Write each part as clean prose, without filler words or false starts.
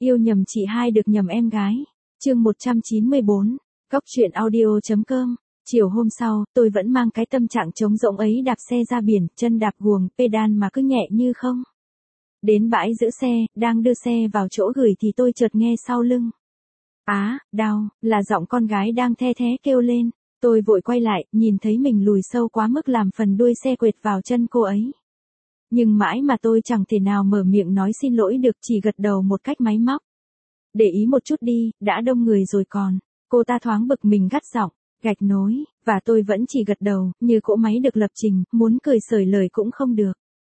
Yêu nhầm chị hai được nhầm em gái. Chương 194. Cóc truyện audio.com. Chiều hôm sau, tôi vẫn mang cái tâm trạng trống rỗng ấy đạp xe ra biển, chân đạp guồng, pedal mà cứ nhẹ như không. Đến bãi giữ xe, đang đưa xe vào chỗ gửi thì tôi chợt nghe sau lưng. Á, đau, là giọng con gái đang the thé kêu lên. Tôi vội quay lại, nhìn thấy mình lùi sâu quá mức làm phần đuôi xe quệt vào chân cô ấy. Nhưng mãi mà tôi chẳng thể nào mở miệng nói xin lỗi được, chỉ gật đầu một cách máy móc. Để ý một chút đi, đã đông người rồi còn. Cô ta thoáng bực mình gắt giọng, gạch nối, và tôi vẫn chỉ gật đầu, như cỗ máy được lập trình, muốn cười xởi lời cũng không được.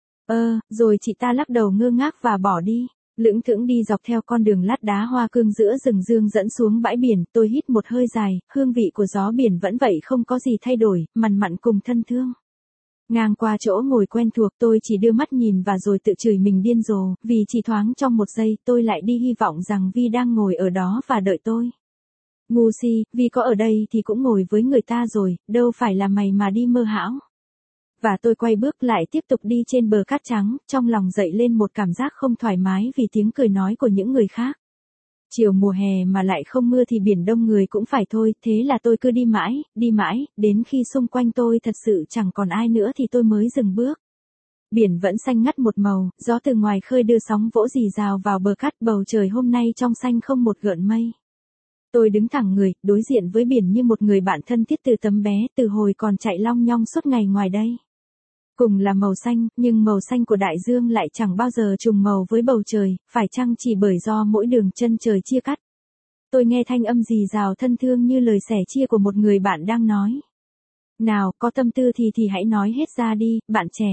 Rồi chị ta lắc đầu ngơ ngác và bỏ đi. Lững thững đi dọc theo con đường lát đá hoa cương giữa rừng dương dẫn xuống bãi biển, tôi hít một hơi dài, hương vị của gió biển vẫn vậy không có gì thay đổi, mặn mặn cùng thân thương. Ngang qua chỗ ngồi quen thuộc tôi chỉ đưa mắt nhìn và rồi tự chửi mình điên rồ, vì chỉ thoáng trong một giây tôi lại đi hy vọng rằng Vi đang ngồi ở đó và đợi tôi. Ngu si, Vi có ở đây thì cũng ngồi với người ta rồi, đâu phải là mày mà đi mơ hão. Và tôi quay bước lại tiếp tục đi trên bờ cát trắng, trong lòng dậy lên một cảm giác không thoải mái vì tiếng cười nói của những người khác. Chiều mùa hè mà lại không mưa thì biển đông người cũng phải thôi, thế là tôi cứ đi mãi, đến khi xung quanh tôi thật sự chẳng còn ai nữa thì tôi mới dừng bước. Biển vẫn xanh ngắt một màu, gió từ ngoài khơi đưa sóng vỗ rì rào vào bờ cát, bầu trời hôm nay trong xanh không một gợn mây. Tôi đứng thẳng người, đối diện với biển như một người bạn thân thiết từ tấm bé, từ hồi còn chạy long nhong suốt ngày ngoài đây. Cùng là màu xanh, nhưng màu xanh của đại dương lại chẳng bao giờ trùng màu với bầu trời, phải chăng chỉ bởi do mỗi đường chân trời chia cắt. Tôi nghe thanh âm rì rào thân thương như lời sẻ chia của một người bạn đang nói. Nào, có tâm tư thì hãy nói hết ra đi, bạn trẻ.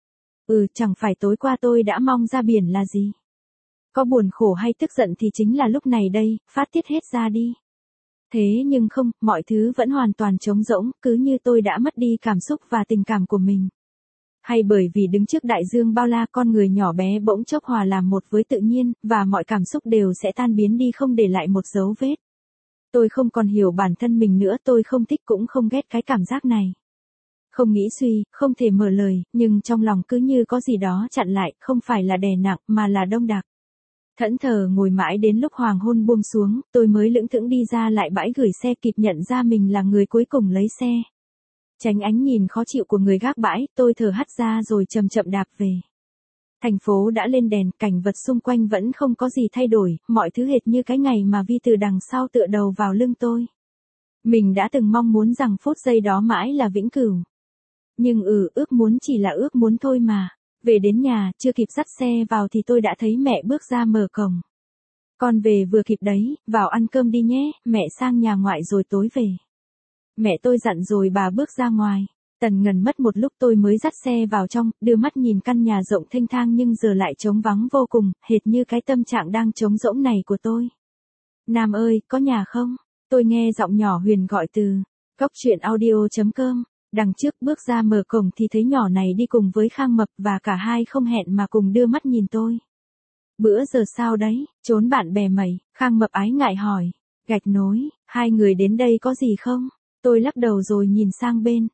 Chẳng phải tối qua tôi đã mong ra biển là gì. Có buồn khổ hay tức giận thì chính là lúc này đây, phát tiết hết ra đi. Thế nhưng không, mọi thứ vẫn hoàn toàn trống rỗng, cứ như tôi đã mất đi cảm xúc và tình cảm của mình. Hay bởi vì đứng trước đại dương bao la, con người nhỏ bé bỗng chốc hòa làm một với tự nhiên, và mọi cảm xúc đều sẽ tan biến đi không để lại một dấu vết. Tôi không còn hiểu bản thân mình nữa, tôi không thích cũng không ghét cái cảm giác này. Không nghĩ suy, không thể mở lời, nhưng trong lòng cứ như có gì đó chặn lại, không phải là đè nặng, mà là đông đặc. Thẫn thờ ngồi mãi đến lúc hoàng hôn buông xuống, tôi mới lững thững đi ra lại bãi gửi xe, kịp nhận ra mình là người cuối cùng lấy xe. Tránh ánh nhìn khó chịu của người gác bãi, tôi thở hắt ra rồi chậm chậm đạp về. Thành phố đã lên đèn, cảnh vật xung quanh vẫn không có gì thay đổi, mọi thứ hệt như cái ngày mà Vi từ đằng sau tựa đầu vào lưng tôi. Mình đã từng mong muốn rằng phút giây đó mãi là vĩnh cửu. Nhưng ước muốn chỉ là ước muốn thôi mà. Về đến nhà, chưa kịp dắt xe vào thì tôi đã thấy mẹ bước ra mở cổng. Con về vừa kịp đấy, vào ăn cơm đi nhé, mẹ sang nhà ngoại rồi tối về. Mẹ tôi dặn rồi bà bước ra ngoài. Tần ngần mất một lúc tôi mới dắt xe vào trong, đưa mắt nhìn căn nhà rộng thênh thang nhưng giờ lại trống vắng vô cùng, hệt như cái tâm trạng đang trống rỗng này của tôi. Nam ơi, có nhà không? Tôi nghe giọng nhỏ Huyền gọi từ Cóc truyện audio.com. Đằng trước bước ra mở cổng thì thấy nhỏ này đi cùng với Khang Mập, và cả hai không hẹn mà cùng đưa mắt nhìn tôi. Bữa giờ sao đấy, trốn bạn bè mày? Khang Mập ái ngại hỏi. Gạch nối, hai người đến đây có gì không? Tôi lắc đầu rồi nhìn sang bên.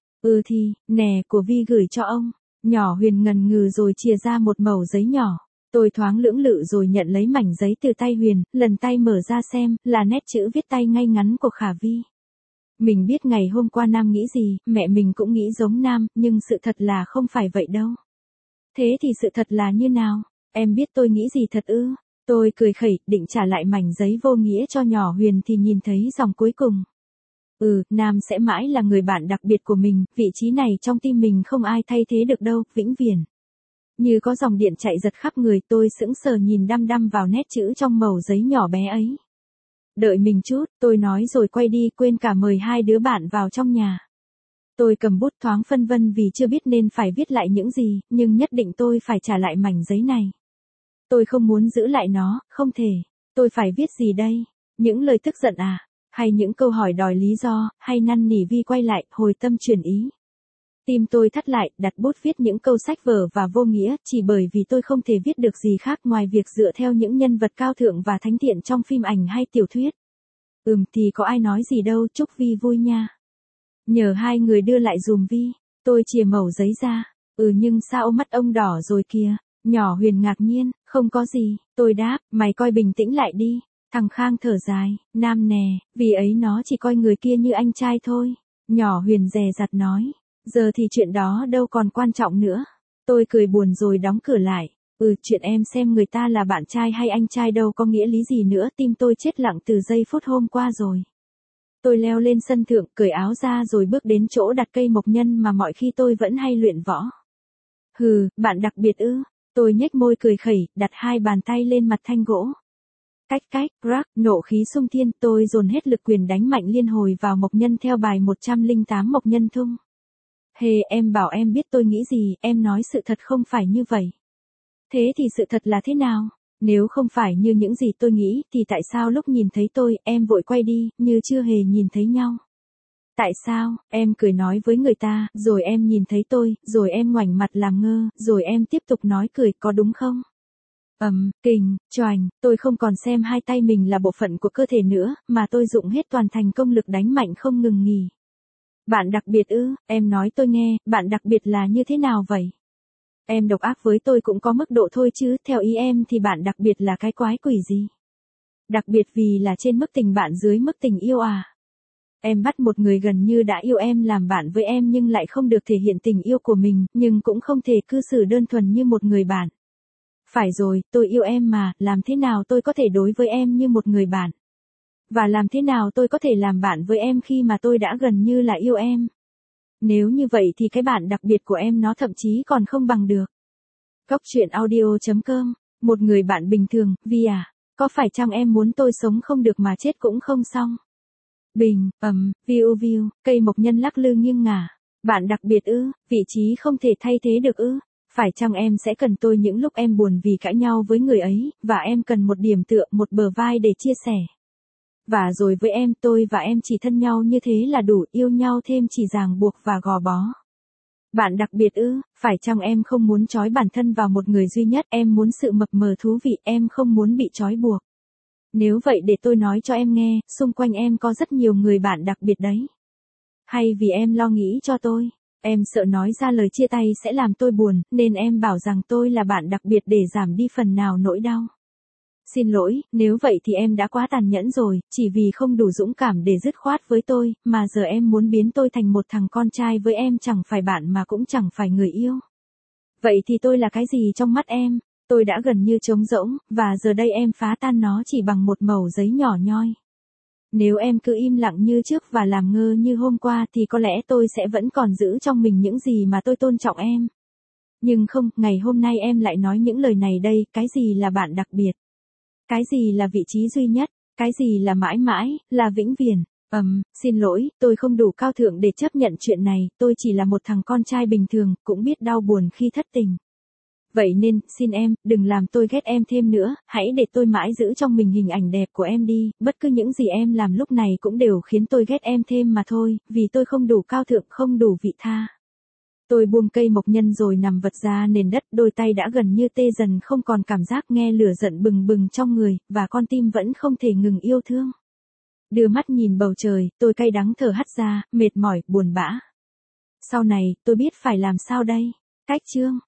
Nè, của Vi gửi cho ông. Nhỏ Huyền ngần ngừ rồi chìa ra một mẩu giấy nhỏ. Tôi thoáng lưỡng lự rồi nhận lấy mảnh giấy từ tay Huyền, lần tay mở ra xem, là nét chữ viết tay ngay ngắn của Khả Vi. Mình biết ngày hôm qua Nam nghĩ gì, mẹ mình cũng nghĩ giống Nam, nhưng sự thật là không phải vậy đâu. Thế thì sự thật là như nào? Em biết tôi nghĩ gì thật ư? Tôi cười khẩy, định trả lại mảnh giấy vô nghĩa cho nhỏ Huyền thì nhìn thấy dòng cuối cùng. Nam sẽ mãi là người bạn đặc biệt của mình, vị trí này trong tim mình không ai thay thế được đâu, vĩnh viễn. Như có dòng điện chạy giật khắp người, tôi sững sờ nhìn đăm đăm vào nét chữ trong mẩu giấy nhỏ bé ấy. Đợi mình chút, tôi nói rồi quay đi, quên cả mời hai đứa bạn vào trong nhà. Tôi cầm bút thoáng phân vân vì chưa biết nên phải viết lại những gì, nhưng nhất định tôi phải trả lại mảnh giấy này. Tôi không muốn giữ lại nó, không thể. Tôi phải viết gì đây? Những lời tức giận à? Hay những câu hỏi đòi lý do, hay năn nỉ Vi quay lại, hồi tâm chuyển ý? Tim tôi thắt lại, đặt bút viết những câu sách vở và vô nghĩa, chỉ bởi vì tôi không thể viết được gì khác ngoài việc dựa theo những nhân vật cao thượng và thánh thiện trong phim ảnh hay tiểu thuyết. Thì có ai nói gì đâu, chúc Vi vui nha. Nhờ hai người đưa lại dùm Vi. Tôi chìa mẩu giấy ra. Nhưng sao mắt ông đỏ rồi kìa? Nhỏ Huyền ngạc nhiên, Không có gì, tôi đáp, mày coi bình tĩnh lại đi. Thằng Khang thở dài, Nam nè, vì ấy nó chỉ coi người kia như anh trai thôi. Nhỏ Huyền dè dặt nói, giờ thì chuyện đó đâu còn quan trọng nữa. Tôi cười buồn rồi đóng cửa lại. Chuyện em xem người ta là bạn trai hay anh trai đâu có nghĩa lý gì nữa, tim tôi chết lặng từ giây phút hôm qua rồi. Tôi leo lên sân thượng, cởi áo ra rồi bước đến chỗ đặt cây mộc nhân mà mọi khi tôi vẫn hay luyện võ. Bạn đặc biệt ư? Tôi nhếch môi cười khẩy, đặt hai bàn tay lên mặt thanh gỗ. Cách, nộ khí xung thiên, tôi dồn hết lực quyền đánh mạnh liên hồi vào mộc nhân theo bài 108 mộc nhân thung. Em bảo em biết tôi nghĩ gì, em nói sự thật không phải như vậy. Thế thì sự thật là thế nào? Nếu không phải như những gì tôi nghĩ, thì tại sao lúc nhìn thấy tôi, em vội quay đi, như chưa hề nhìn thấy nhau? Tại sao, em cười nói với người ta, rồi em nhìn thấy tôi, rồi em ngoảnh mặt làm ngơ, rồi em tiếp tục nói cười, có đúng không? Choành, tôi không còn xem hai tay mình là bộ phận của cơ thể nữa, mà tôi dụng hết toàn thành công lực đánh mạnh không ngừng nghỉ. Bạn đặc biệt ư? Em nói tôi nghe, bạn đặc biệt là như thế nào vậy? Em độc ác với tôi cũng có mức độ thôi chứ, theo ý em thì bạn đặc biệt là cái quái quỷ gì? Đặc biệt vì là trên mức tình bạn dưới mức tình yêu à? Em bắt một người gần như đã yêu em làm bạn với em nhưng lại không được thể hiện tình yêu của mình, nhưng cũng không thể cư xử đơn thuần như một người bạn. Phải rồi, tôi yêu em mà, làm thế nào tôi có thể đối với em như một người bạn? Và làm thế nào tôi có thể làm bạn với em khi mà tôi đã gần như là yêu em? Nếu như vậy thì cái bạn đặc biệt của em nó thậm chí còn không bằng được. Góc truyện audio.com, một người bạn bình thường, Vi à, có phải chăng em muốn tôi sống không được mà chết cũng không xong? Viu, cây mộc nhân lắc lư nghiêng ngả. Bạn đặc biệt ư, vị trí không thể thay thế được ư? Phải chăng em sẽ cần tôi những lúc em buồn vì cãi nhau với người ấy, và em cần một điểm tựa, một bờ vai để chia sẻ. Và rồi với em, tôi và em chỉ thân nhau như thế là đủ, yêu nhau thêm chỉ ràng buộc và gò bó. Bạn đặc biệt ư, phải chăng em không muốn trói bản thân vào một người duy nhất, em muốn sự mập mờ thú vị, em không muốn bị trói buộc. Nếu vậy để tôi nói cho em nghe, xung quanh em có rất nhiều người bạn đặc biệt đấy. Hay vì em lo nghĩ cho tôi, em sợ nói ra lời chia tay sẽ làm tôi buồn, nên em bảo rằng tôi là bạn đặc biệt để giảm đi phần nào nỗi đau. Xin lỗi, nếu vậy thì em đã quá tàn nhẫn rồi, chỉ vì không đủ dũng cảm để dứt khoát với tôi, mà giờ em muốn biến tôi thành một thằng con trai với em, chẳng phải bạn mà cũng chẳng phải người yêu. Vậy thì tôi là cái gì trong mắt em? Tôi đã gần như trống rỗng, và giờ đây em phá tan nó chỉ bằng một mẩu giấy nhỏ nhoi. Nếu em cứ im lặng như trước và làm ngơ như hôm qua thì có lẽ tôi sẽ vẫn còn giữ trong mình những gì mà tôi tôn trọng em. Nhưng không, ngày hôm nay em lại nói những lời này đây, cái gì là bạn đặc biệt? Cái gì là vị trí duy nhất? Cái gì là mãi mãi, là vĩnh viễn? Xin lỗi, tôi không đủ cao thượng để chấp nhận chuyện này, tôi chỉ là một thằng con trai bình thường, cũng biết đau buồn khi thất tình. Vậy nên, xin em, đừng làm tôi ghét em thêm nữa, hãy để tôi mãi giữ trong mình hình ảnh đẹp của em đi, bất cứ những gì em làm lúc này cũng đều khiến tôi ghét em thêm mà thôi, vì tôi không đủ cao thượng, không đủ vị tha. Tôi buông cây mộc nhân rồi nằm vật ra nền đất, đôi tay đã gần như tê dần, không còn cảm giác, nghe lửa giận bừng bừng trong người, và con tim vẫn không thể ngừng yêu thương. Đưa mắt nhìn bầu trời, tôi cay đắng thở hắt ra, mệt mỏi, buồn bã. Sau này, tôi biết phải làm sao đây? Cách chương